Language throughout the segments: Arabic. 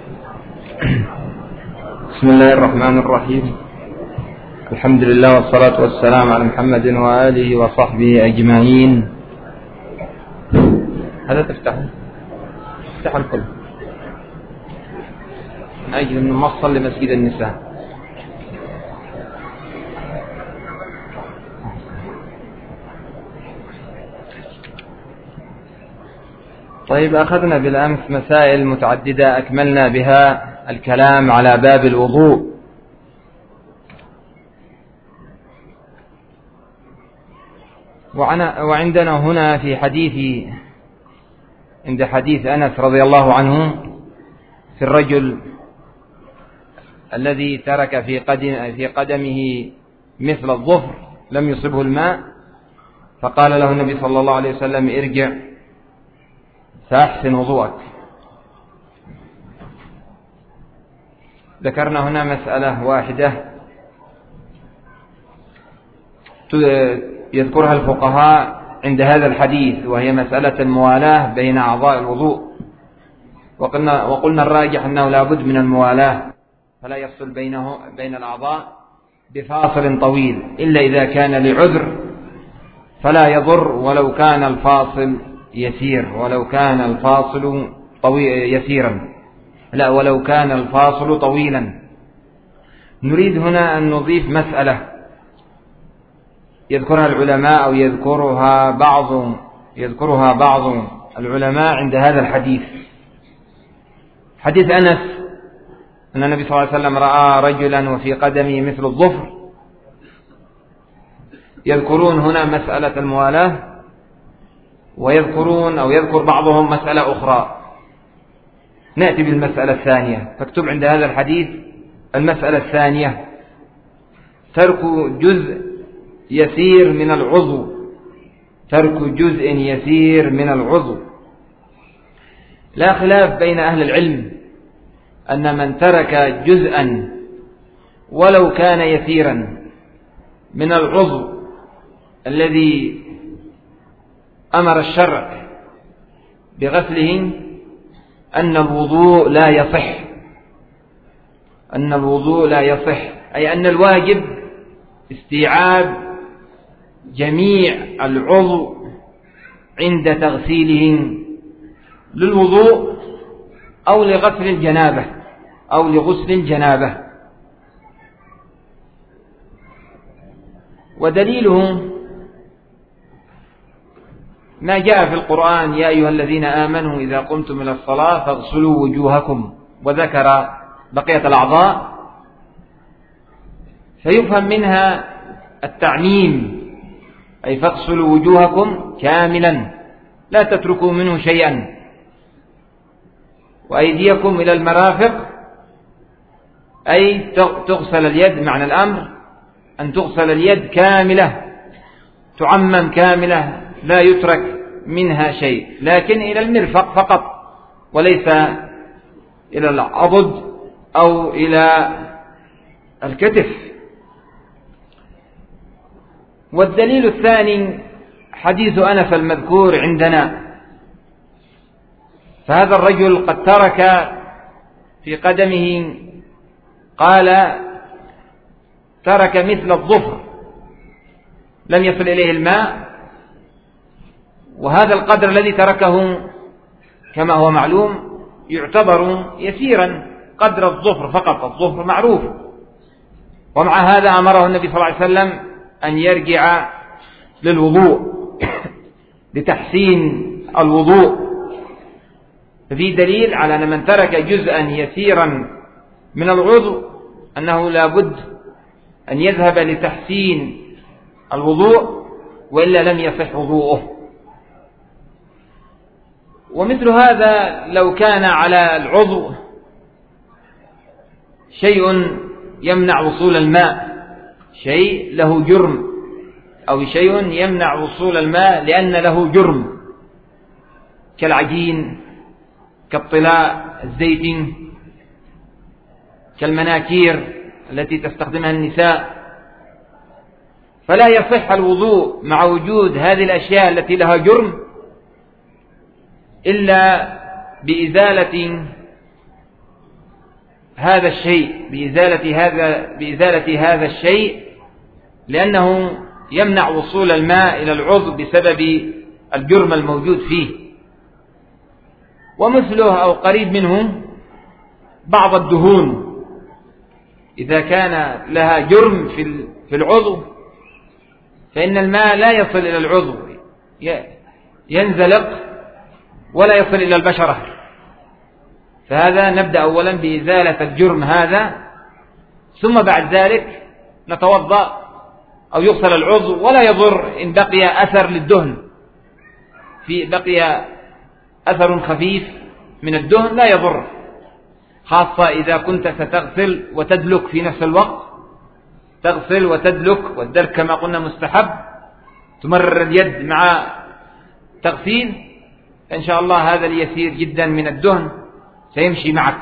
بسم الله الرحمن الرحيم. الحمد لله والصلاة والسلام على محمد وآله وصحبه أجمعين. هذا تفتح الكل من أجل الموصل لمسجد النساء. طيب، أخذنا بالأمس مسائل متعددة أكملنا بها الكلام على باب الوضوء، وعندنا هنا في عند حديث أنس رضي الله عنه في الرجل الذي ترك في قدمه مثل الظفر لم يصبه الماء، فقال له النبي صلى الله عليه وسلم: ارجع فأحسن وضوءك. ذكرنا هنا مسألة واحدة يذكرها الفقهاء عند هذا الحديث، وهي مسألة الموالاة بين أعضاء الوضوء، وقلنا الراجح أنه لا بد من الموالاة، فلا يفصل بين الأعضاء بفاصل طويل، إلا إذا كان لعذر فلا يضر ولو كان الفاصل يسير، ولو كان الفاصل ولو كان الفاصل طويلا. نريد هنا أن نضيف مسألة يذكرها العلماء أو يذكرها بعض العلماء عند هذا الحديث. حديث أنس أن النبي صلى الله عليه وسلم رأى رجلا وفي قدمه مثل الظفر، يذكرون هنا مسألة الموالاة، يذكر بعضهم مسألة أخرى. نأتي بالمسألة الثانية، فاكتب عند هذا الحديث المسألة الثانية: ترك جزء يسير من العضو. لا خلاف بين أهل العلم أن من ترك جزءا ولو كان يسيرا من العضو الذي أمر الشرع بغسله أن الوضوء لا يصح، أي أن الواجب استيعاب جميع العضو عند تغسيله للوضوء أو لغسل الجنابة. ودليله ما جاء في القرآن: يا أيها الذين آمنوا إذا قمتم إلى الصلاة فاغسلوا وجوهكم، وذكر بقية الأعضاء، فيفهم منها التعميم، أي فاغسلوا وجوهكم كاملا لا تتركوا منه شيئا، وأيديكم إلى المرافق، أي تغسل اليد. معنى الأمر أن تغسل اليد كاملة، تعمم كاملة، لا يترك منها شيء، لكن إلى المرفق فقط، وليس إلى العضد أو إلى الكتف. والدليل الثاني حديث أنس المذكور عندنا، فهذا الرجل قد ترك في قدمه، قال ترك مثل الظفر لم يصل إليه الماء، وهذا القدر الذي تركه كما هو معلوم يعتبر يسيرا، قدر الظفر فقط، الظفر معروف. ومع هذا أمره النبي صلى الله عليه وسلم أن يرجع للوضوء لتحسين الوضوء. ففي دليل على أن من ترك جزءا يسيرا من العضو أنه لا بد أن يذهب لتحسين الوضوء، وإلا لم يصح وضوءه. ومثل هذا لو كان على العضو شيء يمنع وصول الماء، شيء له جرم، أو شيء يمنع وصول الماء لأن له جرم، كالعجين، كالطلاء، الزيت، كالمناكير التي تستخدمها النساء، فلا يصح الوضوء مع وجود هذه الأشياء التي لها جرم إلا بإزالة هذا الشيء، بإزالة هذا الشيء، لأنه يمنع وصول الماء إلى العضو بسبب الجرم الموجود فيه. ومثله أو قريب منه بعض الدهون، إذا كان لها جرم في العضو فإن الماء لا يصل إلى العضو، ينزلق ولا يصل إلى البشرة. فهذا نبدأ أولا بإزالة الجرم هذا، ثم بعد ذلك نتوضأ أو يغسل العضو، ولا يضر إن بقي أثر للدهن، بقي أثر خفيف من الدهن لا يضر، خاصة إذا كنت ستغسل وتدلك في نفس الوقت، تغسل وتدلك، والدلك كما قلنا مستحب، تمرر اليد مع تغسيل، إن شاء الله هذا اليسير جدا من الدهن سيمشي معك.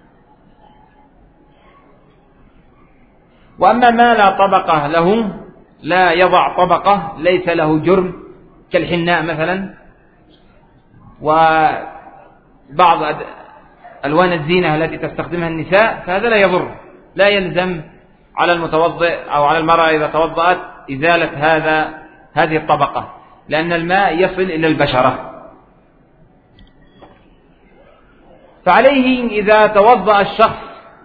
وأما ما لا طبقة له، لا يضع طبقة، ليس له جرم كالحناء مثلا وبعض ألوان الزينة التي تستخدمها النساء، فهذا لا يضر، لا يلزم على المتوضئ أو على المرأة إذا توضأت إزالة هذه الطبقة، لأن الماء يصل إلى البشرة. فعليه إذا توضأ الشخص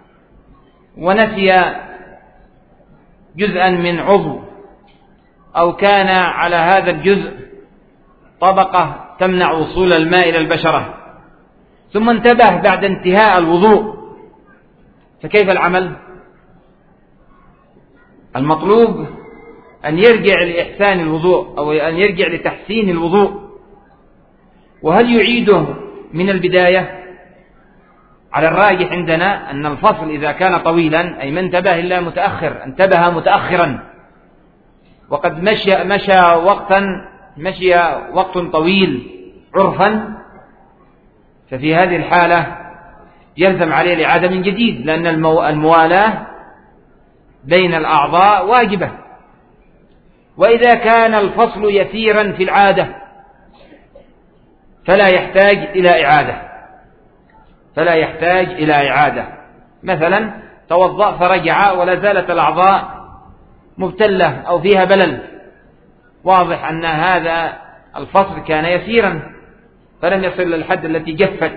ونسي جزءا من عضو، أو كان على هذا الجزء طبقة تمنع وصول الماء إلى البشرة، ثم انتبه بعد انتهاء الوضوء، فكيف العمل؟ المطلوب أن يرجع لإحسان الوضوء أو أن يرجع لتحسين الوضوء. وهل يعيده من البداية؟ على الراجح عندنا أن الفصل إذا كان طويلا، أي ما انتبه إلا متأخر، انتبه متأخرا وقد مشي وقت طويل عرفا، ففي هذه الحالة يلزم عليه الإعادة من جديد، لأن الموالاة بين الأعضاء واجبة. وإذا كان الفصل يسيرا في العادة فلا يحتاج إلى إعادة. مثلا توضأ فرجع ولا زالت الأعضاء مبتلة أو فيها بلل، واضح أن هذا الفصل كان يسيرا فلم يصل للحد التي جفت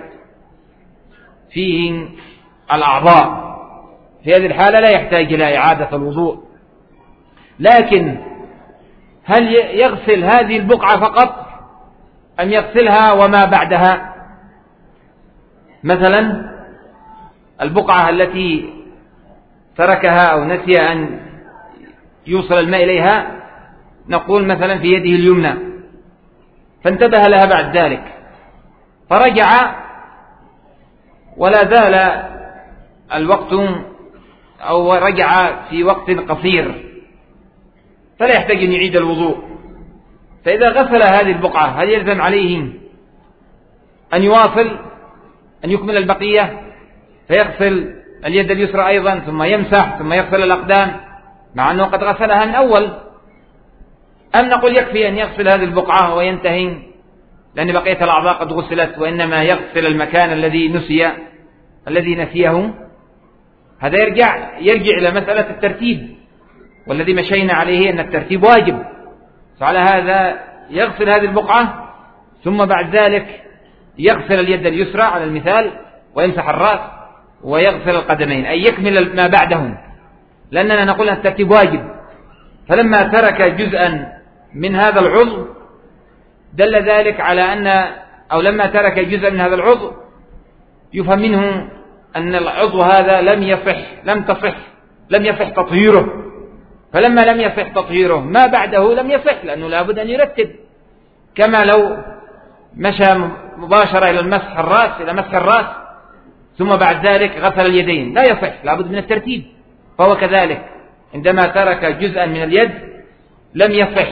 فيه الأعضاء، في هذه الحالة لا يحتاج إلى إعادة الوضوء. لكن هل يغسل هذه البقعة فقط أم يغسلها وما بعدها؟ مثلا البقعة التي تركها أو نسي أن يوصل الماء إليها، نقول مثلا في يده اليمنى، فانتبه لها بعد ذلك فرجع ولا زال الوقت أو رجع في وقت قصير، فلا يحتاج أن يعيد الوضوء. فإذا غسل هذه البقعة هل يلزم عليه أن يواصل أن يكمل البقية فيغسل اليد اليسرى أيضا ثم يمسح ثم يغسل الأقدام مع أنه قد غسلها من أول؟ أم نقول يكفي أن يغسل هذه البقعة وينتهي لأن بقية الأعضاء قد غسلت، وإنما يغسل المكان الذي نسيه؟ هذا يرجع إلى مسألة الترتيب، والذي مشينا عليه أن الترتيب واجب. فعلى هذا يغسل هذه البقعة ثم بعد ذلك يغسل اليد اليسرى على المثال ويمسح الرأس ويغسل القدمين، أي يكمل ما بعدهم، لأننا نقول أن الترتيب واجب. فلما ترك جزءا من هذا العضو دل ذلك على أو لما ترك جزءا من هذا العضو يفهم منه أن العضو هذا لم يصح تطهيره، فلما لم يصح تطهيره ما بعده لم يصح، لأنه لابد أن يرتب، كما لو مشى مباشرة إلى مسح الرأس ثم بعد ذلك غسل اليدين، لا يصح، لابد من الترتيب. فهو كذلك عندما ترك جزءا من اليد لم يصح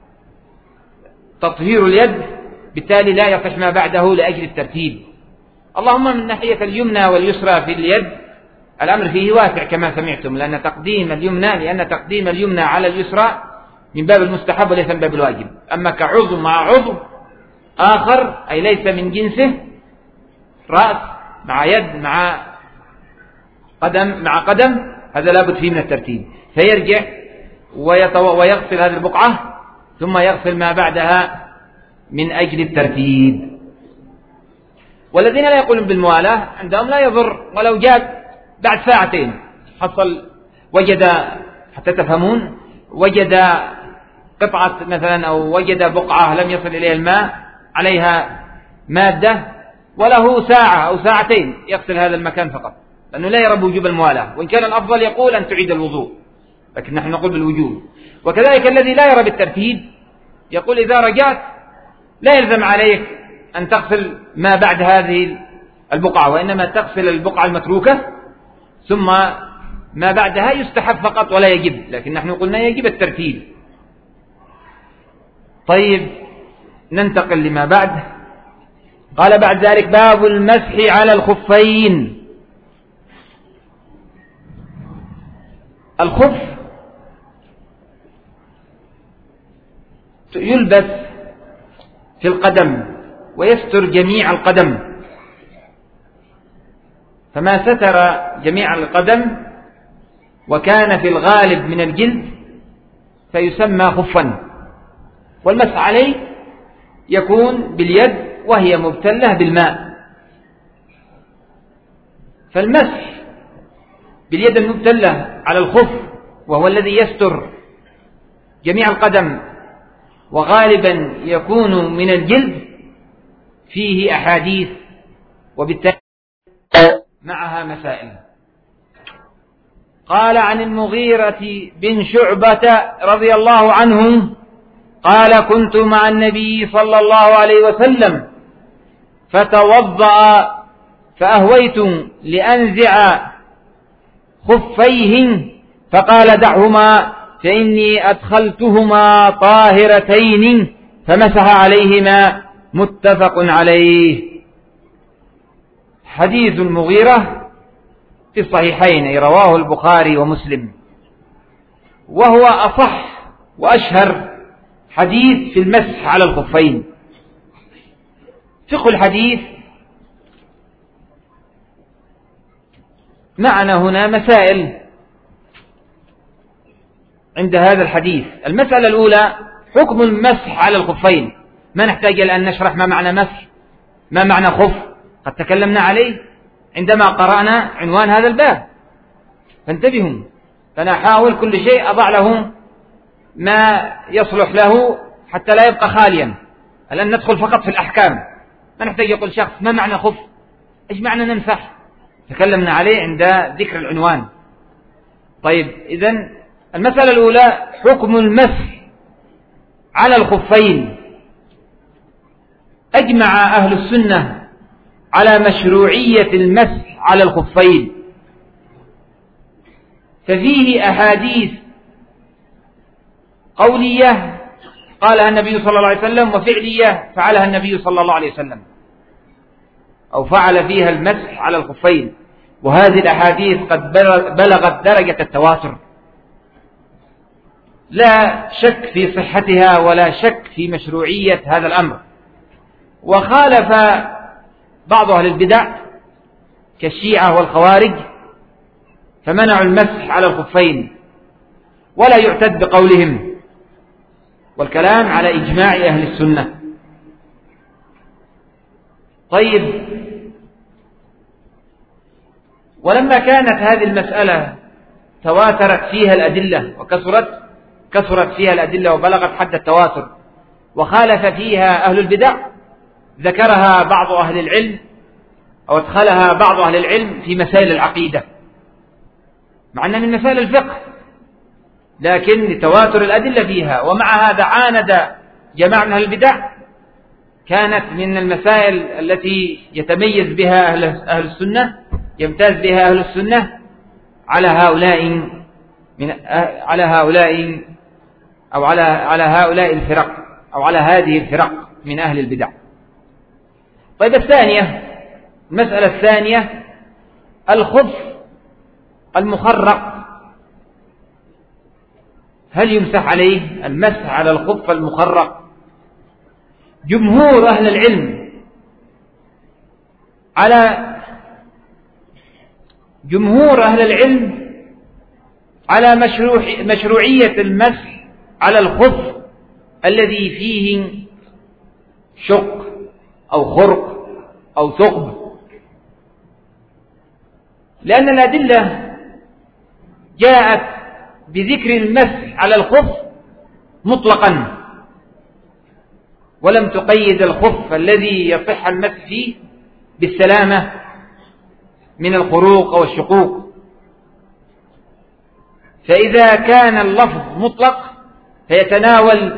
تطهير اليد، بالتالي لا يصح ما بعده لأجل الترتيب. اللهم من ناحية اليمنى واليسرى في اليد الأمر فيه واسع كما سمعتم، لأن تقديم اليمنى على اليسرى من باب المستحب وليس من باب الواجب. أما كعضو مع عضو آخر أي ليس من جنسه، رأس مع يد مع قدم مع قدم، هذا لابد فيه من الترتيب، فيرجع ويغسل هذه البقعة ثم يغسل ما بعدها من أجل الترتيب. والذين لا يقولون بالموالاة عندهم لا يضر ولو جاء بعد ساعتين، حصل وجد، حتى تفهمون، وجد قطعة مثلا أو وجد بقعة لم يصل إليها الماء عليها مادة وله ساعة أو ساعتين يغسل هذا المكان فقط، لأنه لا يرى بوجوب الموالاة، وإن كان الأفضل يقول أن تعيد الوضوء، لكن نحن نقول بالوجوب. وكذلك الذي لا يرى بالترتيب يقول إذا رجعت لا يلزم عليك أن تغسل ما بعد هذه البقعة، وإنما تغسل البقعة المتروكة ثم ما بعدها يستحب فقط ولا يجب، لكن نحن قلنا يجب الترتيب. طيب ننتقل لما بعد. قال بعد ذلك: باب المسح على الخفين. الخف يلبس في القدم ويستر جميع القدم، فما ستر جميع القدم وكان في الغالب من الجلد فيسمى خفا، والمسح عليه يكون باليد وهي مبتلة بالماء. فالمسح باليد المبتلة على الخف وهو الذي يستر جميع القدم وغالبا يكون من الجلد فيه أحاديث وبالتالي معها مسائل. قال: عن المغيرة بن شعبة رضي الله عنه قال: كنت مع النبي صلى الله عليه وسلم فتوضأ فأهويت لأنزع خفيه فقال: دعهما فإني أدخلتهما طاهرتين، فمسح عليهما. متفق عليه. حديث المغيرة في الصحيحين، رواه البخاري ومسلم، وهو أصح وأشهر حديث في المسح على الخفين. فقه الحديث معنا هنا مسائل عند هذا الحديث. المسألة الأولى: حكم المسح على الخفين. ما نحتاج إلى أن نشرح ما معنى مسح، ما معنى خف، قد تكلمنا عليه عندما قرأنا عنوان هذا الباب، فانتبهوا. فأنا أحاول كل شيء أضع له ما يصلح له حتى لا يبقى خاليا. الآن ندخل فقط في الأحكام، ما نحتاج يقول شخص ما معنى خف، إيش معنى نمسح، تكلمنا عليه عند ذكر العنوان. طيب، إذن المسألة الأولى: حكم المسح على الخفين. أجمع أهل السنة على مشروعية المسح على الخفين، ففيه أحاديث قولية قالها النبي صلى الله عليه وسلم، وفعلية فعلها النبي صلى الله عليه وسلم، أو فعل فيها المسح على الخفين، وهذه الأحاديث قد بلغت درجة التواتر، لا شك في صحتها ولا شك في مشروعية هذا الأمر. وخالف بعض أهل البدع كالشيعة والخوارج فمنعوا المسح على الخفين، ولا يعتد بقولهم، والكلام على إجماع أهل السنة. طيب، ولما كانت هذه المسألة تواترت فيها الأدلة كثرت فيها الأدلة وبلغت حد التواتر، وخالف فيها أهل البدع، ذكرها بعض أهل العلم أو ادخلها بعض أهل العلم في مسائل العقيدة، مع أنها من مسائل الفقه، لكن لتواتر الأدلة فيها. ومع هذا عاند جماعة من أهل البدع، كانت من المسائل التي يتميز بها أهل السنة، يمتاز بها أهل السنة على هؤلاء الفرق أو على هذه الفرق من أهل البدع. طيب، المسألة الثانية: الخف المخرق، هل يمسح عليه؟ المسح على الخف المخرق، جمهور أهل العلم على جمهور أهل العلم على مشروعية المسح على الخف الذي فيه شق أو خرق أو ثقب، لأن الأدلة جاءت بذكر المسح على الخف مطلقا، ولم تقيد الخف الذي يصح المسح فيه بالسلامة من الخروق أو الشقوق. فإذا كان اللفظ مطلق فيتناول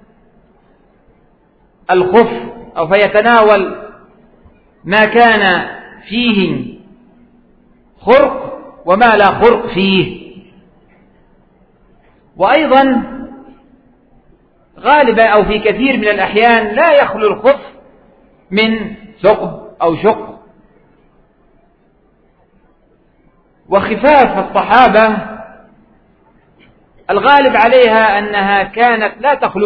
الخف أو فيتناول ما كان فيه خرق وما لا خرق فيه. وأيضا غالبا أو في كثير من الأحيان لا يخلو الخف من ثقب أو شق. وخفاف الصحابة الغالب عليها أنها كانت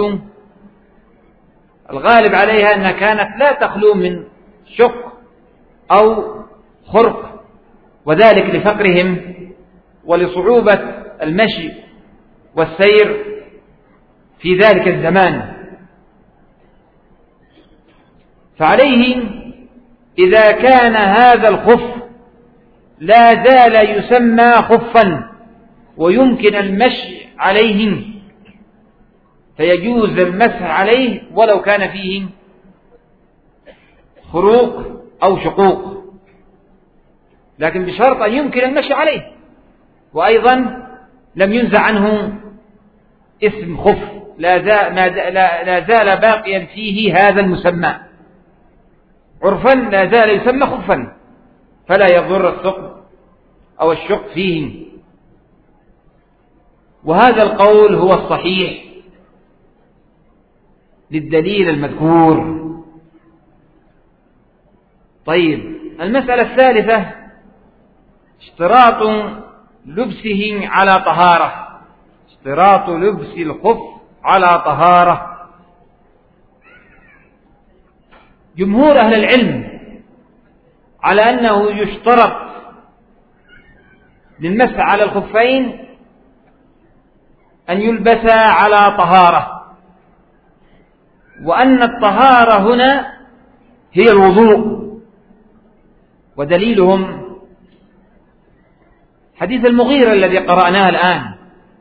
لا تخلو من شق أو خرق، وذلك لفقرهم ولصعوبة المشي والسير في ذلك الزمان. فعليه إذا كان هذا الخف لا زال يسمى خفا ويمكن المشي عليه فيجوز المسح عليه ولو كان فيه خروق أو شقوق، لكن بشرط أن يمكن المشي عليه، وأيضا لم ينزع عنه اسم خف، لا زال باقيا فيه هذا المسمى عرفا، لا زال يسمى خفا فلا يضر الثقب أو الشق فيه. وهذا القول هو الصحيح للدليل المذكور. طيب، المسألة الثالثة اشتراط لبسه على طهارة، اشتراط لبس الخف على طهارة. جمهور أهل العلم على أنه يشترط للمسح على الخفين أن يلبسا على طهارة، وأن الطهارة هنا هي الوضوء. ودليلهم حديث المغيرة الذي قرأناه الآن.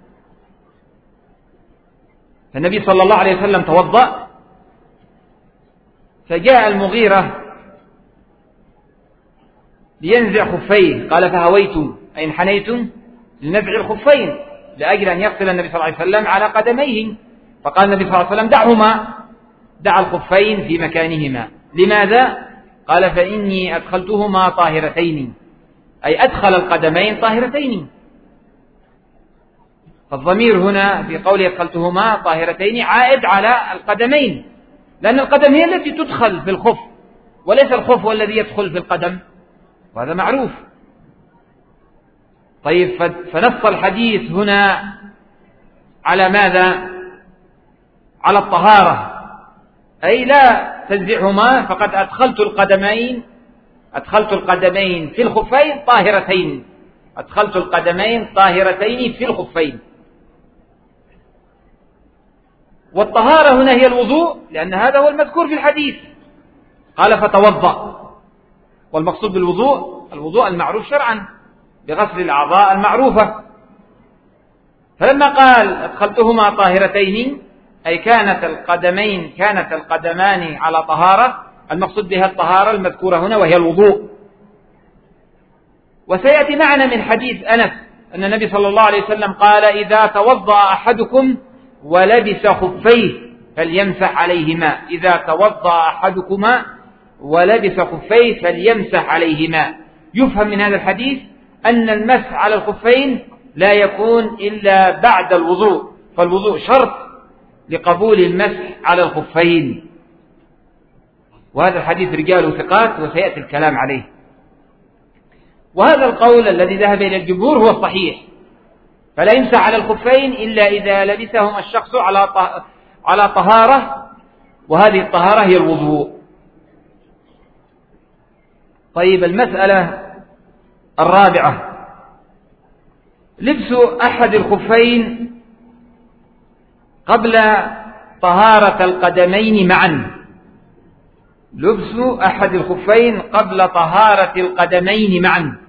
فالنبي صلى الله عليه وسلم توضأ، فجاء المغيرة لينزع خفيه، قال فهويتم أي انحنيتم لنزع الخفين لأجل أن يغسل النبي صلى الله عليه وسلم على قدميه. فقال النبي صلى الله عليه وسلم دعهما، دع الخفين في مكانهما. لماذا؟ قال فإني أدخلتهما طاهرتين، أي أدخل القدمين طاهرتين. فالضمير هنا في قوله أدخلتهما طاهرتين عائد على القدمين، لأن القدم هي التي تدخل في الخف وليس الخف هو الذي يدخل في القدم، وهذا معروف. طيب، فنص الحديث هنا على ماذا؟ على الطهارة، أي لا تنزعهما، فقد أدخلت القدمين في الخفين طاهرتين، أدخلت القدمين طاهرتين في الخفين. والطهارة هنا هي الوضوء، لأن هذا هو المذكور في الحديث. قال فتوضأ، والمقصود بالوضوء الوضوء المعروف شرعا بغسل الأعضاء المعروفة. فلما قال أدخلتهما طاهرتين أي كانت القدمان على طهارة، المقصود بها الطهارة المذكورة هنا وهي الوضوء. وسيأتي معنا من حديث أنس أن النبي صلى الله عليه وسلم قال إذا توضأ أحدكم ولبس خفيه فليمسح عليهما، إذا توضأ أحدكما ولبس خفيه فليمسح عليهما. يفهم من هذا الحديث أن المسح على الخفين لا يكون إلا بعد الوضوء، فالوضوء شرط لقبول المسح على الخفين. وهذا الحديث رجاله ثقات وسيأتي الكلام عليه. وهذا القول الذي ذهب إلى الجمهور هو الصحيح، فلا يمسح على الخفين إلا إذا لبسهم الشخص على طهارة، وهذه الطهارة هي الوضوء. طيب، المسألة الرابعة لبس أحد الخفين قبل طهارة القدمين معا. لبس أحد الخفين قبل طهارة القدمين معا.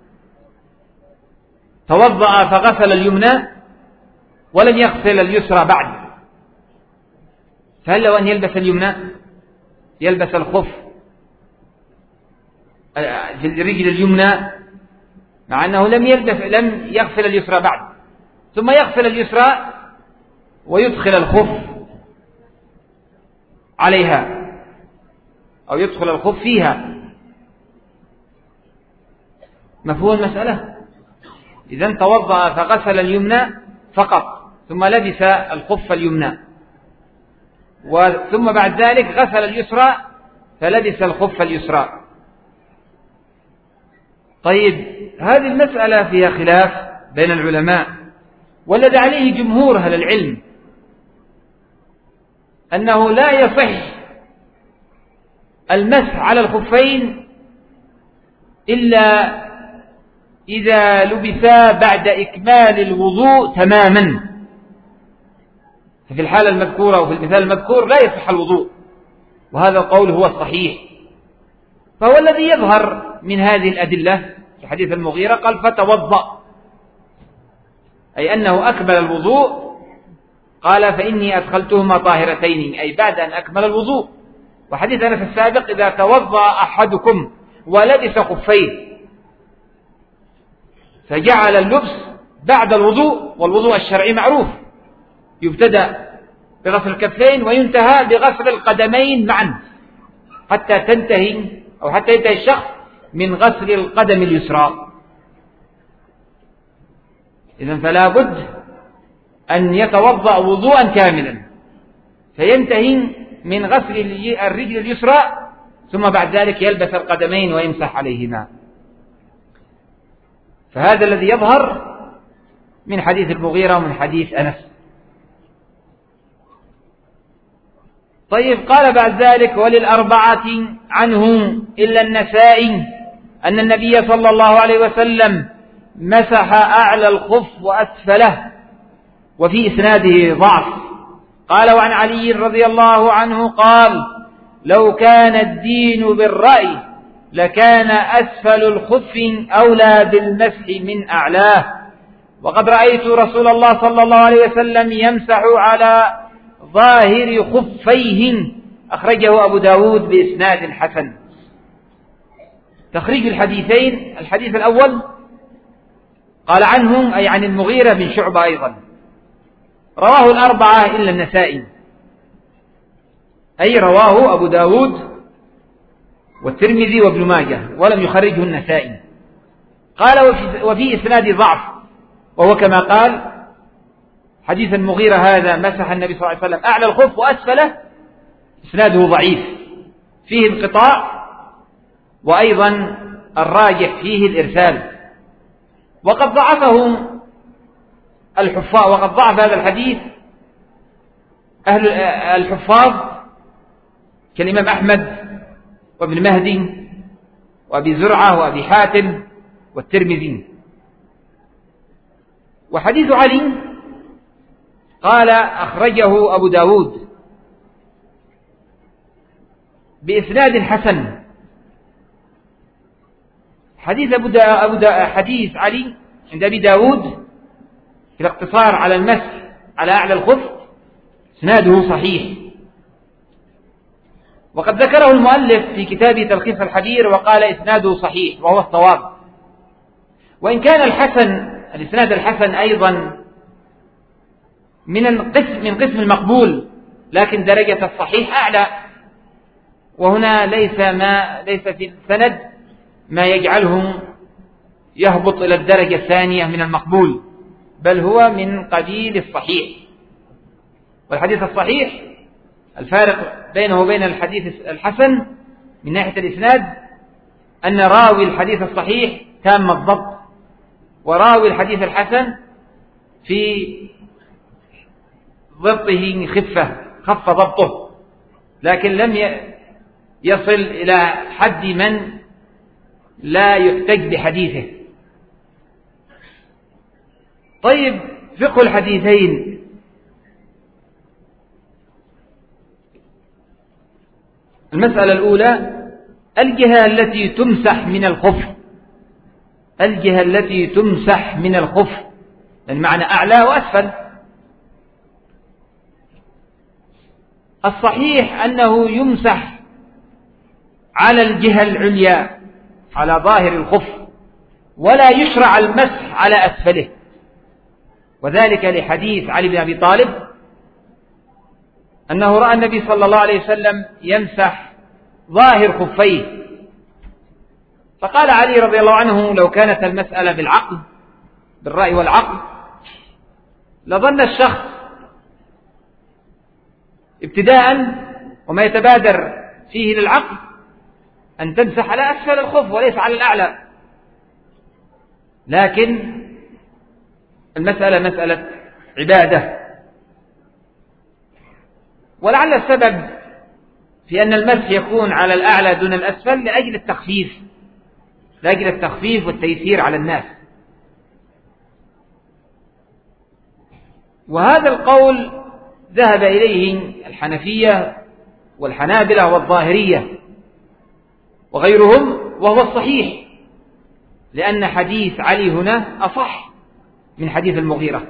توضأ فغسل اليمنى ولم يغسل اليسرى بعد، فهل له أن يلبس اليمنى؟ يلبس الخف في الرجل اليمنى مع أنه لم يغسل اليسرى بعد، ثم يغسل اليسرى ويدخل الخف عليها أو يدخل الخف فيها. مفهوم المسألة؟ إذن توضأ فغسل اليمنى فقط، ثم لبس الخف اليمنى، ثم بعد ذلك غسل اليسرى فلبس الخف اليسرى. طيب، هذه المسألة فيها خلاف بين العلماء، والذي عليه جمهور أهل العلم أنه لا يصح المسح على الخفين إلا إذا لبسا بعد إكمال الوضوء تماما. ففي الحالة المذكورة وفي المثال المذكور لا يصح الوضوء، وهذا القول هو الصحيح. فهو الذي يظهر من هذه الأدلة في حديث المغيرة قال فتوضأ، أي أنه أكمل الوضوء. قال فإني أدخلتهما طاهرتين، أي بعد أن أكمل الوضوء. وحديث أنس السابق إذا توضأ أحدكم ولبس خفيه، فجعل اللبس بعد الوضوء، والوضوء الشرعي معروف يبتدأ بغسل الكفين وينتهى بغسل القدمين معا حتى ينتهي الشخص من غسل القدم اليسرى. إذن فلا بد أن يتوضأ وضوءا كاملا، فينتهي من غسل الرجل اليسرى، ثم بعد ذلك يلبس القدمين ويمسح عليهما. فهذا الذي يظهر من حديث المغيرة ومن حديث أنس. طيب، قال بعد ذلك وللأربعة عنه إلا النسائي أن النبي صلى الله عليه وسلم مسح أعلى الخف وأسفله، وفي إسناده ضعف. قال وعن علي رضي الله عنه قال لو كان الدين بالرأي لكان أسفل الخف أولى بالمسح من أعلاه، وقد رأيت رسول الله صلى الله عليه وسلم يمسح على ظاهر خفيه. أخرجه أبو داود بإسناد حسن. تخريج الحديثين: الحديث الأول قال عنهم أي عن المغيرة بن شعبة أيضا، رواه الأربعة إلا النسائي، أي رواه أبو داود والترمذي وابن ماجه، ولم يخرجه النسائي. قال وفي إسناد ضعف، وهو كما قال حديث المغيرة هذا مسح النبي صلى الله عليه وسلم أعلى الخف وأسفله، إسناده ضعيف فيه انقطاع، وأيضا الراجح فيه الإرسال. وقد ضعفه الحفاظ، وقد ضعف هذا الحديث أهل الحفاظ كالإمام أحمد وابن مهدي وأبي زرعة وأبي حاتم والترمذي. وحديث علي قال أخرجه أبو داود بإسناد حسن. حديث علي عند أبي داود في الاقتصار على المسح على أعلى الخف إسناده صحيح، وقد ذكره المؤلف في كتابه تلخيص الحبير وقال إسناده صحيح، وهو الصواب. وإن كان الإسناد الحسن أيضا من قسم المقبول، لكن درجة الصحيح أعلى، وهنا ليس في السند ما يجعله يهبط إلى الدرجة الثانية من المقبول، بل هو من قبيل الصحيح. والحديث الصحيح الفارق بينه وبين الحديث الحسن من ناحية الإسناد أن راوي الحديث الصحيح تام الضبط، وراوي الحديث الحسن في ضبطه خف ضبطه، لكن لم يصل إلى حد من لا يحتج بحديثه. طيب، فقه الحديثين. المسألة الأولى: الجهة التي تمسح من الخف، الجهة التي تمسح من الخف، المعنى أعلى وأسفل. الصحيح أنه يمسح على الجهة العليا، على ظاهر الخف، ولا يشرع المسح على أسفله، وذلك لحديث علي بن أبي طالب أنه رأى النبي صلى الله عليه وسلم يمسح ظاهر خفيه، فقال علي رضي الله عنه: لو كانت المسألة بالعقل، بالرأي والعقل، لظن الشخص ابتداء وما يتبادر فيه للعقل أن تمسح على أسفل الخف وليس على الأعلى، لكن المسألة مسألة عبادة. ولعل السبب في أن المسح يكون على الأعلى دون الأسفل لأجل التخفيف، لأجل التخفيف والتيسير على الناس. وهذا القول ذهب إليه الحنفية والحنابلة والظاهرية وغيرهم، وهو الصحيح، لأن حديث علي هنا أصح من حديث المغيرة،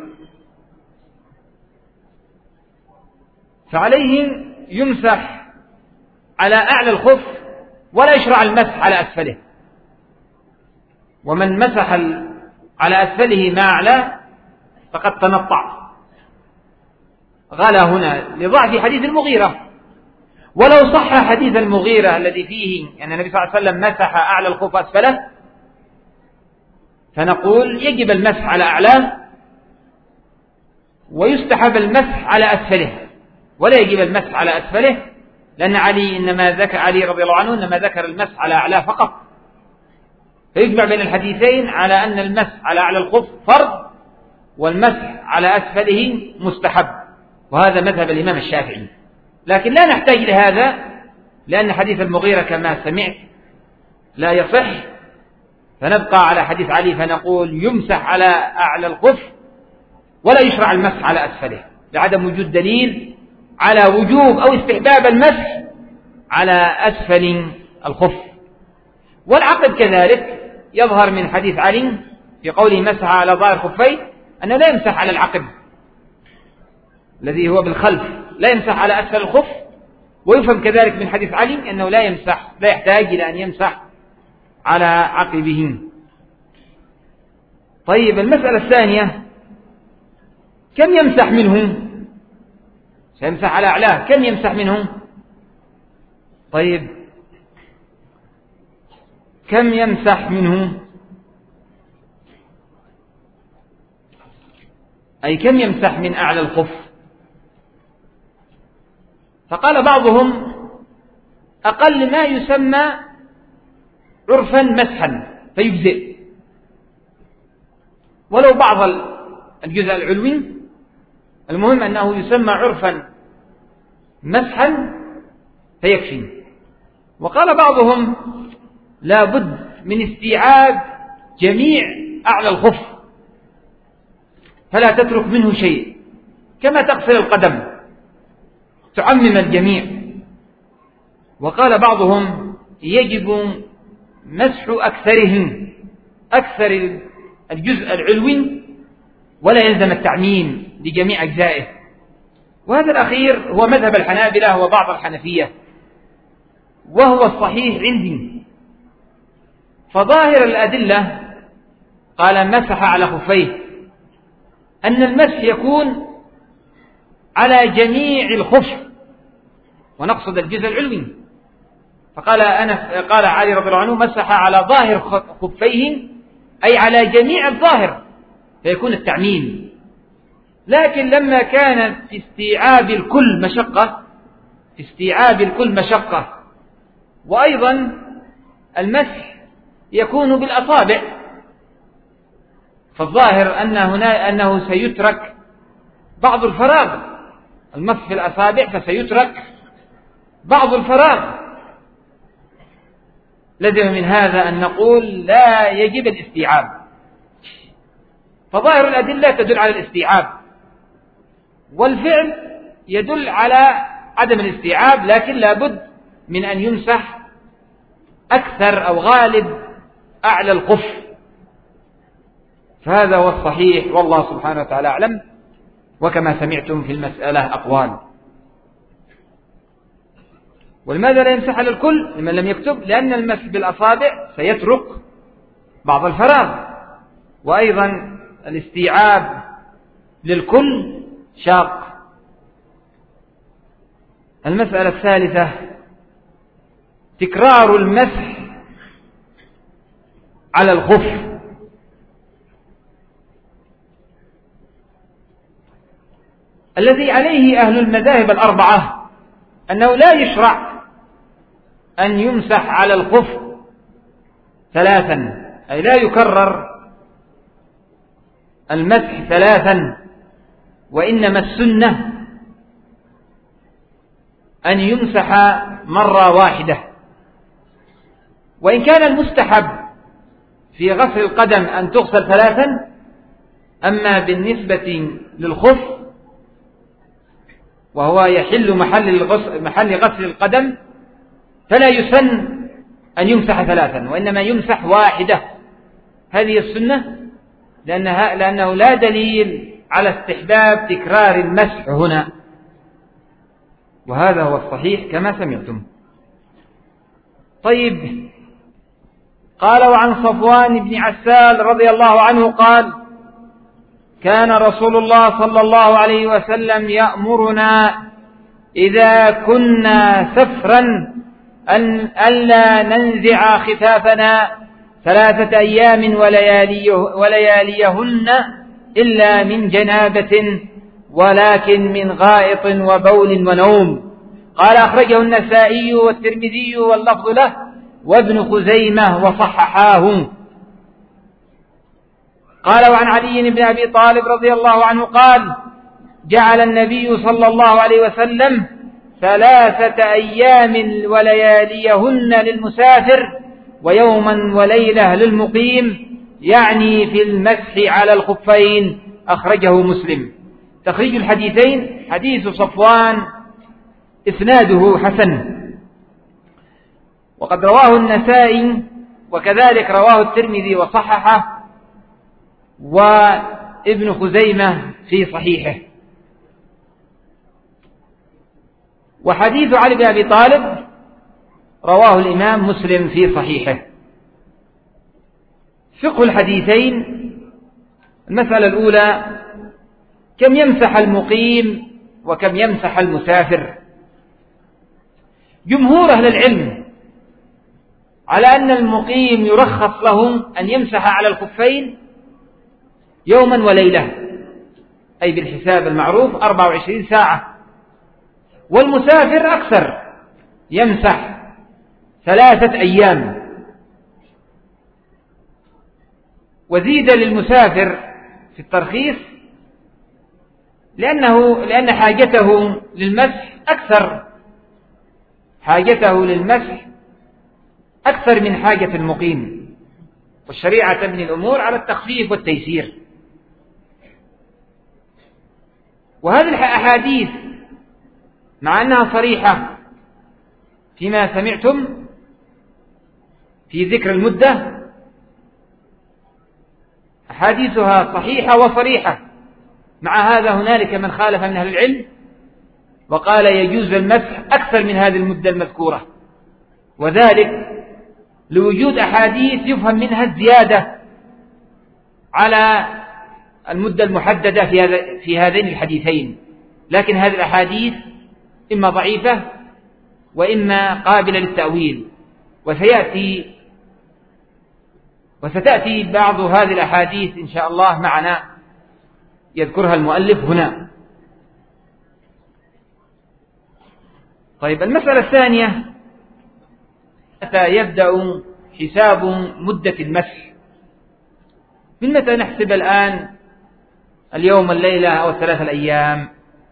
فعليهم يمسح على أعلى الخف ولا يشرع المسح على أسفله، ومن مسح على أسفله ما أعلى فقد تنطع، غلا هنا لضعف حديث المغيرة. ولو صح حديث المغيرة الذي فيه أن النبي صلى الله عليه وسلم مسح أعلى الخف أسفله، فنقول يجب المسح على أعلاه ويستحب المسح على أسفله، ولا يجب المسح على أسفله، لأن علي رضي الله عنه إنما ذكر المسح على أعلاه فقط، فيجمع بين الحديثين على أن المسح على أعلى الخف فرض والمسح على أسفله مستحب، وهذا مذهب الإمام الشافعي. لكن لا نحتاج لهذا، لأن حديث المغيرة كما سمعت لا يصح، فنبقى على حديث علي فنقول يمسح على أعلى الخف ولا يشرع المسح على أسفله، لعدم وجود دليل على وجوب أو استحباب المسح على أسفل الخف. والعقد كذلك يظهر من حديث علي في قوله مسح على ظاهر خفيه أنه لا يمسح على العقب الذي هو بالخلف، لا يمسح على أسفل الخف. ويفهم كذلك من حديث علي أنه لا يحتاج إلى أن يمسح على عقبه. طيب، المسألة الثانية: كم يمسح منه؟ سيمسح على أعلاه، كم يمسح منه؟ طيب، كم يمسح منه؟ أي كم يمسح من أعلى الخف؟ فقال بعضهم: أقل ما يسمى عرفا مسحا فيجزئ، ولو بعض الجزء العلوي، المهم أنه يسمى عرفا مسحا فيكفي. وقال بعضهم: لا بد من استيعاب جميع أعلى الخف، فلا تترك منه شيء، كما تغسل القدم تعمم الجميع. وقال بعضهم: يجب مسح أكثر الجزء العلوي، ولا يلزم التعميم لجميع أجزائه. وهذا الأخير هو مذهب الحنابلة وبعض الحنفية، وهو الصحيح عندي. فظاهر الأدلة قال مسح على خفيه أن المسح يكون على جميع الخف، ونقصد الجزء العلوي. فقال قال علي رضي الله عنه: مسح على ظاهر خفيه، أي على جميع الظاهر، فيكون التعميم. لكن لما كان في استيعاب الكل مشقة، وأيضا المسح يكون بالأصابع، فالظاهر أنه سيترك بعض الفراغ، المسح في الأصابع فسيترك بعض الفراغ. لزم من هذا أن نقول لا يجب الاستيعاب، فظاهر الأدلة تدل على الاستيعاب، والفعل يدل على عدم الاستيعاب، لكن لابد من أن يمسح أكثر أو غالب أعلى الخف. فهذا هو الصحيح، والله سبحانه وتعالى أعلم. وكما سمعتم في المسألة أقوال. ولماذا لا يمسح على الكل لمن لم يكتب؟ لأن المسح بالأصابع سيترك بعض الفراغ، وأيضا الاستيعاب للكل شاق. المسألة الثالثة تكرار المسح على الخف. الذي عليه أهل المذاهب الأربعة أنه لا يشرع أن يمسح على الخف ثلاثا، أي لا يكرر المسح ثلاثا، وإنما السنة أن يمسح مرة واحدة. وإن كان المستحب في غسل القدم أن تغسل ثلاثا، أما بالنسبة للخف وهو يحل محل غسل القدم فلا يسن أن يمسح ثلاثا، وإنما يمسح واحدة. هذه السنة لأنه لا دليل على استحباب تكرار المسح هنا، وهذا هو الصحيح كما سمعتم. طيب، قال: وعن صفوان بن عسال رضي الله عنه قال: كان رسول الله صلى الله عليه وسلم يأمرنا إذا كنا سفرا ألا ننزع خفافنا 3 أيام ولياليهن إلا من جنابة، ولكن من غائط وبول ونوم. قال: أخرجه النسائي والترمذي واللفظ له وابن خزيمة وصححاه. قال: وعن علي بن أبي طالب رضي الله عنه قال: جعل النبي صلى الله عليه وسلم 3 أيام ولياليهن للمسافر ويوما وليلة للمقيم، يعني في المسح على الخفين. أخرجه مسلم. تخريج الحديثين: حديث صفوان إسناده حسن، وقد رواه النسائي وكذلك رواه الترمذي وصححه، وابن خزيمة في صحيحه. وحديث علي بن أبي طالب رواه الإمام مسلم في صحيحه. فقه الحديثين: المسألة الأولى: كم يمسح المقيم وكم يمسح المسافر؟ جمهور أهل العلم على أن المقيم يرخص له أن يمسح على الخفين يوما وليلة، أي بالحساب المعروف 24 ساعة، والمسافر أكثر، يمسح 3 أيام. وزيد للمسافر في الترخيص لأن حاجته للمسح أكثر من حاجة المقيم، والشريعة تبني الأمور على التخفيف والتيسير. وهذه الأحاديث مع أنها صريحة فيما سمعتم في ذكر المدة، أحاديثها صحيحة وصريحة. مع هذا هنالك من خالف من أهل العلم وقال يجوز المسح أكثر من هذه المدة المذكورة، وذلك لوجود أحاديث يفهم منها الزيادة على المدة المحددة في هذين الحديثين. لكن هذه الأحاديث إما ضعيفة وإما قابلة للتأويل، وستأتي بعض هذه الأحاديث إن شاء الله معنا يذكرها المؤلف هنا. طيب، المسألة الثانية: متى يبدأ حساب مدة المسح؟ من متى نحسب الآن؟ اليوم، الليلة، أو 3 الأيام؟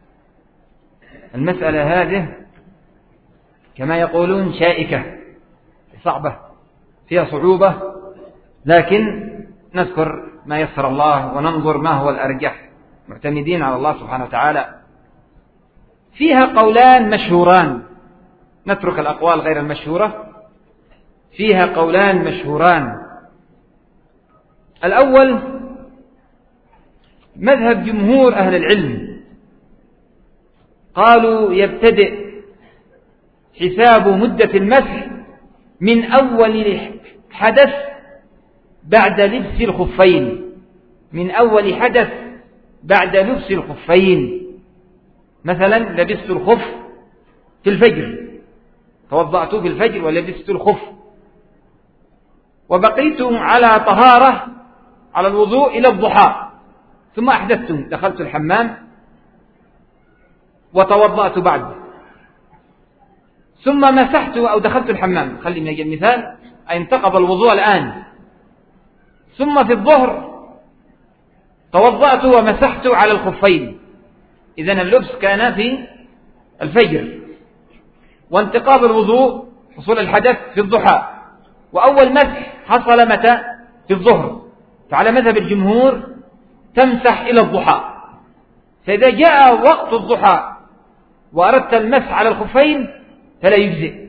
المسألة هذه كما يقولون شائكة صعبة، فيها صعوبة، لكن نذكر ما يسر الله وننظر ما هو الأرجح معتمدين على الله سبحانه وتعالى. فيها قولان مشهوران، نترك الأقوال غير المشهورة. فيها قولان مشهوران. الأول مذهب جمهور أهل العلم، قالوا يبتدئ حساب مدة المسح من أول حدث بعد لبس الخفين، من أول حدث بعد لبس الخفين. مثلا لبست الخف في الفجر، توضأت في الفجر ولبست الخف، وبقيت على طهارة على الوضوء إلى الضحى، ثم أحدثت، دخلت الحمام وتوضأت بعد، ثم مسحت أو دخلت الحمام، خلي من أجل المثال أي انتقض الوضوء الآن، ثم في الظهر توضأت ومسحت على الخفين. إذن اللبس كان في الفجر، وانتقاض الوضوء حصول الحدث في الضحى، وأول مسح حصل متى؟ في الظهر. فعلى مذهب الجمهور تمسح إلى الضحى. فإذا جاء وقت الضحى وأردت المسح على الخفين فلا يجزئ،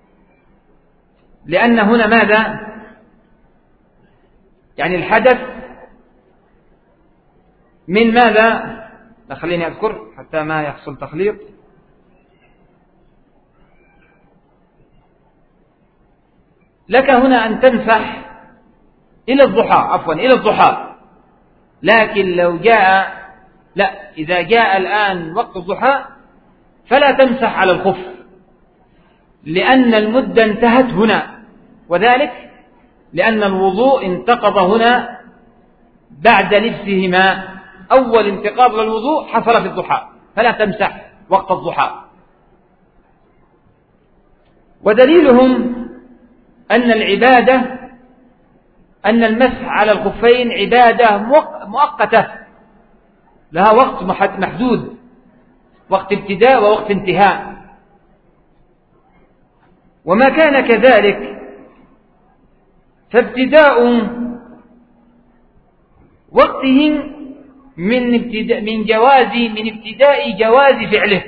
لأن هنا ماذا؟ يعني الحدث من ماذا؟ خليني أذكر حتى ما يحصل تخليط. لك هنا أن تمسح إلى الضحى، عفوا إلى الضحى، لكن لو جاء لا، إذا جاء الآن وقت الضحى فلا تمسح على الخف، لأن المدة انتهت هنا، وذلك لأن الوضوء انتقض هنا بعد لبسهما. أول انتقاض للوضوء حصل في الضحى، فلا تمسح وقت الضحى. ودليلهم أن العبادة، أن المسح على الخفين عبادة مؤقتة لها وقت محدود، وقت ابتداء ووقت انتهاء. وما كان كذلك فابتداء وقته من ابتداء جواز فعله،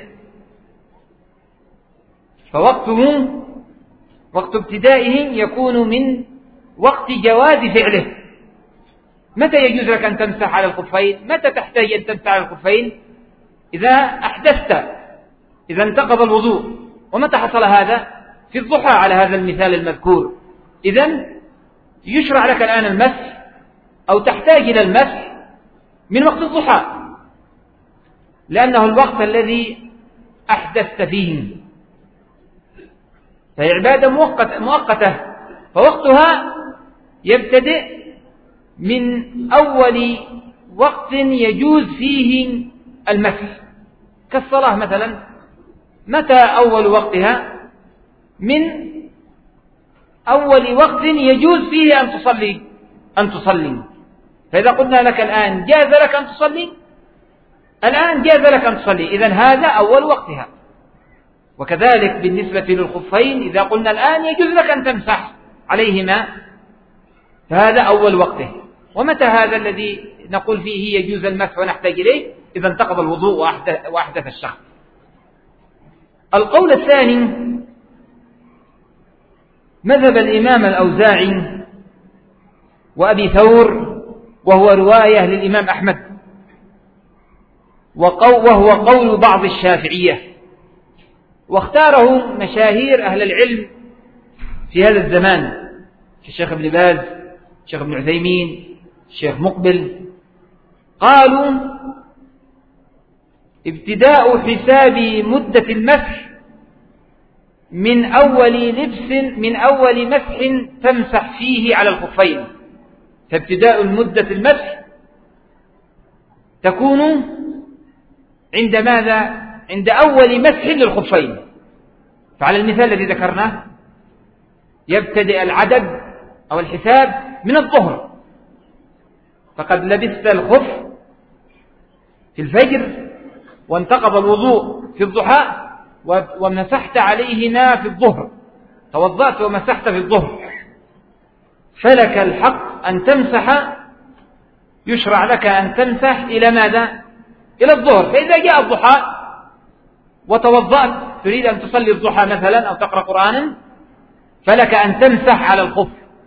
فوقته وقت ابتدائه يكون من وقت جواز فعله. متى يجوز لك أن تمسح على الخفين؟ متى تحتاج أن تمسح على الخفين؟ إذا أحدثت، إذا انتقض الوضوء. ومتى حصل هذا؟ في الضحى على هذا المثال المذكور. إذن يشرع لك الآن المسح أو تحتاج إلى المسح من وقت الضحى، لأنه الوقت الذي أحدثت فيه، فهي عبادة مؤقتة، فوقتها يبتدئ من أول وقت يجوز فيه المسح، كالصلاة مثلا. متى أول وقتها؟ من أول وقت يجوز فيه أن تصلي. فإذا قلنا لك الآن جاز لك أن تصلي، الآن جاز لك أن تصلي، إذن هذا أول وقتها. وكذلك بالنسبة للخفين، إذا قلنا الآن يجوز لك أن تمسح عليهما، فهذا أول وقته. ومتى هذا الذي نقول فيه يجوز المسح ونحتاج إليه؟ إذا انتقض الوضوء وأحدث الشخص. القول الثاني مذهب الإمام الأوزاعي وأبي ثور، وهو رواية للإمام أحمد، وهو قول بعض الشافعية، واختاره مشاهير أهل العلم في هذا الزمان كالشيخ ابن باز، الشيخ ابن عثيمين، الشيخ مقبل. قالوا ابتداء حساب مدة المسح من أول مسح تمسح فيه على الخفين. فابتداء مدة المسح تكون عند ماذا؟ عند أول مسح للخفين. فعلى المثال الذي ذكرناه يبتدئ العدد أو الحساب من الظهر، فقد لبست الخف في الفجر وانتقض الوضوء في الضحى ومسحت عليهما في الظهر، توضأت ومسحت في الظهر، فلك الحق أن تمسح يشرع لك أن تمسح إلى ماذا؟ إلى الظهر. فإذا جاء الضحى وتوضأت تريد أن تصلي الضحى مثلا أو تقرأ قرآنا، فلك أن تمسح على الخف،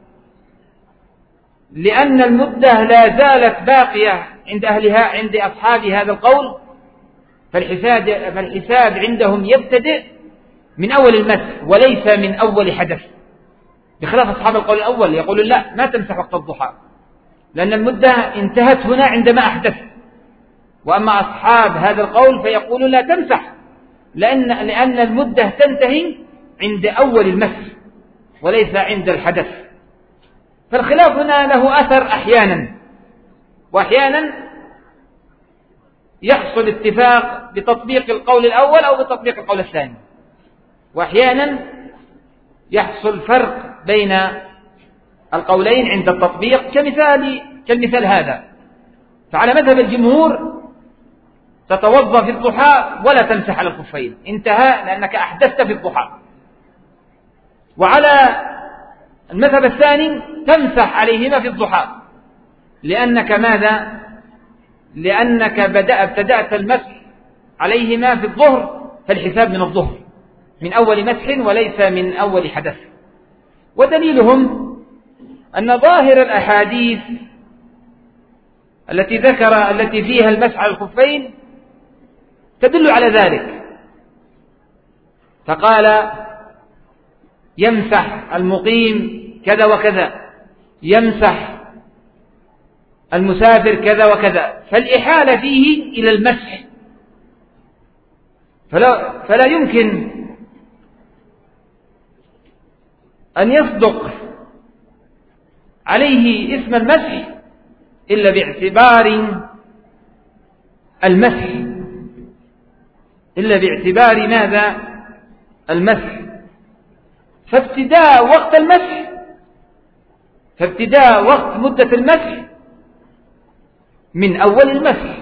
لأن المدة لا زالت باقية عند أهلها، عند أصحاب هذا القول، فالحساب عندهم يبتدئ من أول المسح وليس من أول حدث، بخلاف أصحاب القول الأول يقولون لا، ما تمسح وقت الضحى لأن المدة انتهت هنا عندما أحدث. وأما أصحاب هذا القول فيقولون لا تمسح، لأن المدة تنتهي عند أول المسح وليس عند الحدث. فالخلاف هنا له أثر أحيانا، وأحيانا يحصل اتفاق بتطبيق القول الأول أو بتطبيق القول الثاني، وأحيانا يحصل فرق بين القولين عند التطبيق، كالمثال هذا. فعلى مذهب الجمهور تتوضأ في الضحى ولا تمسح على الخفين، انتهى لأنك أحدثت في الضحى. وعلى المذهب الثاني تمسح عليهما في الضحى، لأنك ماذا؟ لأنك ابتدأت المسح عليهما في الظهر، فالحساب من الظهر من أول مسح وليس من أول حدث. ودليلهم أن ظاهر الأحاديث التي فيها المسح على الخفين تدل على ذلك. فقال يمسح المقيم كذا وكذا، يمسح المسافر كذا وكذا، فالإحالة فيه إلى المسح، فلا يمكن أن يصدق عليه اسم المسح إلا باعتبار المسح، إلا باعتبار ماذا؟ المسح. فابتداء وقت مدة المسح من أول المسح.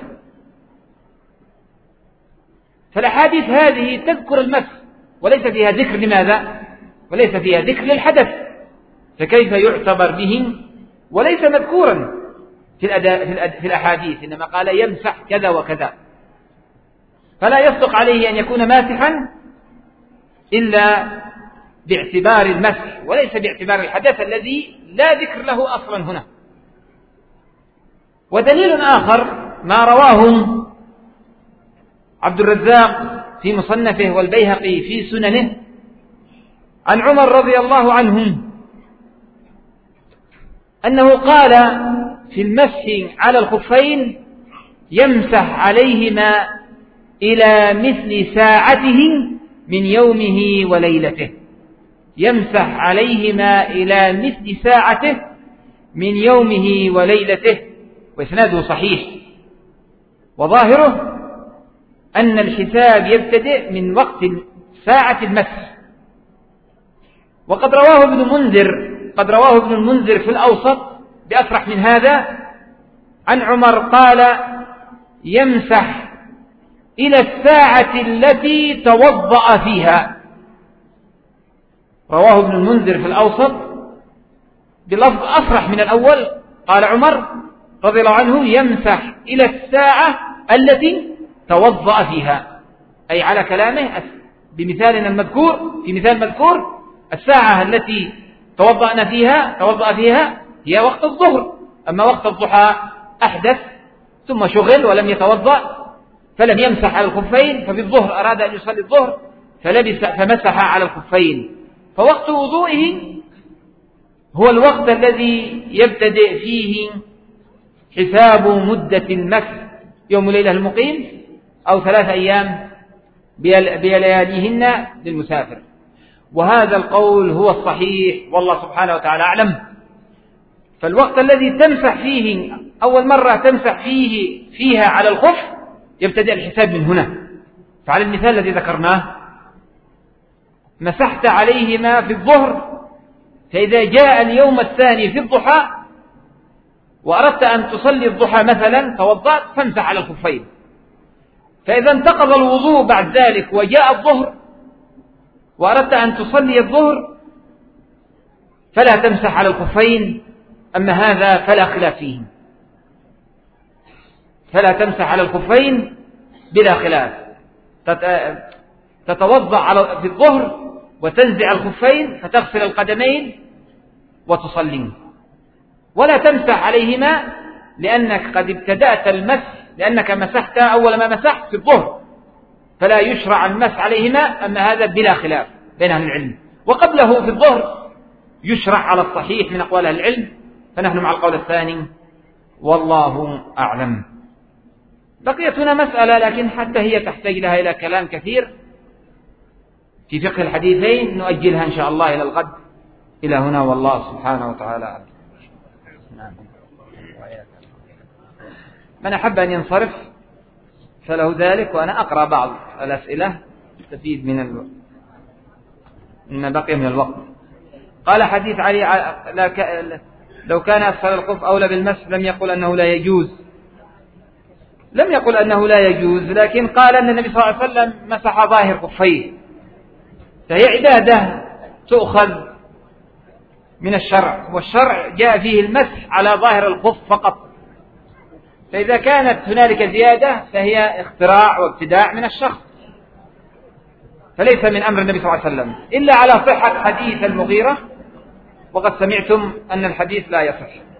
فالأحاديث هذه تذكر المسح وليس فيها ذكر لماذا؟ وليس فيها ذكر للحدث، فكيف يعتبر به وليس مذكورا في الأحاديث، إنما قال يمسح كذا وكذا، فلا يصدق عليه أن يكون ماسحا إلا باعتبار المسح وليس باعتبار الحدث الذي لا ذكر له أصلا هنا. ودليل آخر ما رواه عبد الرزاق في مصنفه والبيهقي في سننه عن عمر رضي الله عنه أنه قال في المسح على الخفين يمسح عليهما إلى مثل ساعته من يومه وليلته، يمسح عليهما إلى مثل ساعته من يومه وليلته، وإسناده صحيح. وظاهره أن الحساب يبتدئ من وقت ساعة المسح. وقد رواه ابن المنذر في الأوسط بأصرح من هذا عن عمر قال يمسح إلى الساعة التي توضأ فيها. رواه ابن المنذر في الأوسط بلفظ أصرح من الأول، قال عمر رضي الله عنه يمسح إلى الساعة التي توضأ فيها، أي على كلامه بمثالنا المذكور، في مثال مذكور الساعة التي توضأ فيها هي وقت الظهر. أما وقت الضحى أحدث ثم شغل ولم يتوضأ فلم يمسح على الخفين، ففي الظهر أراد أن يصلي الظهر فمسح على الخفين. فوقت وضوئه هو الوقت الذي يبتدئ فيه حساب مدة المسح، يوم ليلة المقيم أو 3 أيام بلياليهن للمسافر. وهذا القول هو الصحيح والله سبحانه وتعالى أعلم. فالوقت الذي تمسح فيه أول مرة تمسح فيها على الخف يبتدئ الحساب من هنا. فعلى المثال الذي ذكرناه مسحت عليهما في الظهر، فإذا جاء اليوم الثاني في الضحى وأردت أن تصلي الضحى مثلا توضأت فامسح على الخفين. فإذا انتقض الوضوء بعد ذلك وجاء الظهر وأردت أن تصلي الظهر فلا تمسح على الخفين، أما هذا فلا خلاف فيه. فلا تمسح على الخفين بلا خلاف. تتوضأ في الظهر وتنزع الخفين فتغسل القدمين وتصلي، ولا تمسح عليهما لأنك قد ابتدأت المسح، لأنك مسحت أول ما مسحت في الظهر، فلا يشرع المسح عليهما. أما هذا بلا خلاف بين أهل العلم، وقبله في الظهر يشرع على الصحيح من أقوال أهل العلم، فنحن مع القول الثاني والله أعلم. بقيت هنا مسألة لكن حتى هي تحتاج لها إلى كلام كثير في فقه الحديثين، نؤجلها إن شاء الله إلى الغد. إلى هنا والله سبحانه وتعالى أعلم. من أحب أن ينصرف فله ذلك، وأنا أقرأ بعض الأسئلة استفيد من بقي من الوقت. قال حديث علي لو كان أسفل الخف أولى بالمسح لم يقل أنه لا يجوز. لم يقل أنه لا يجوز، لكن قال أن النبي صلى الله عليه وسلم مسح ظاهر خفيه، فهي عبادة تؤخذ من الشرع، والشرع جاء فيه المسح على ظاهر الخف فقط، فإذا كانت هنالك زيادة فهي اختراع وابتداع من الشخص، فليس من أمر النبي صلى الله عليه وسلم، إلا على صحة حديث المغيرة، وقد سمعتم أن الحديث لا يصح.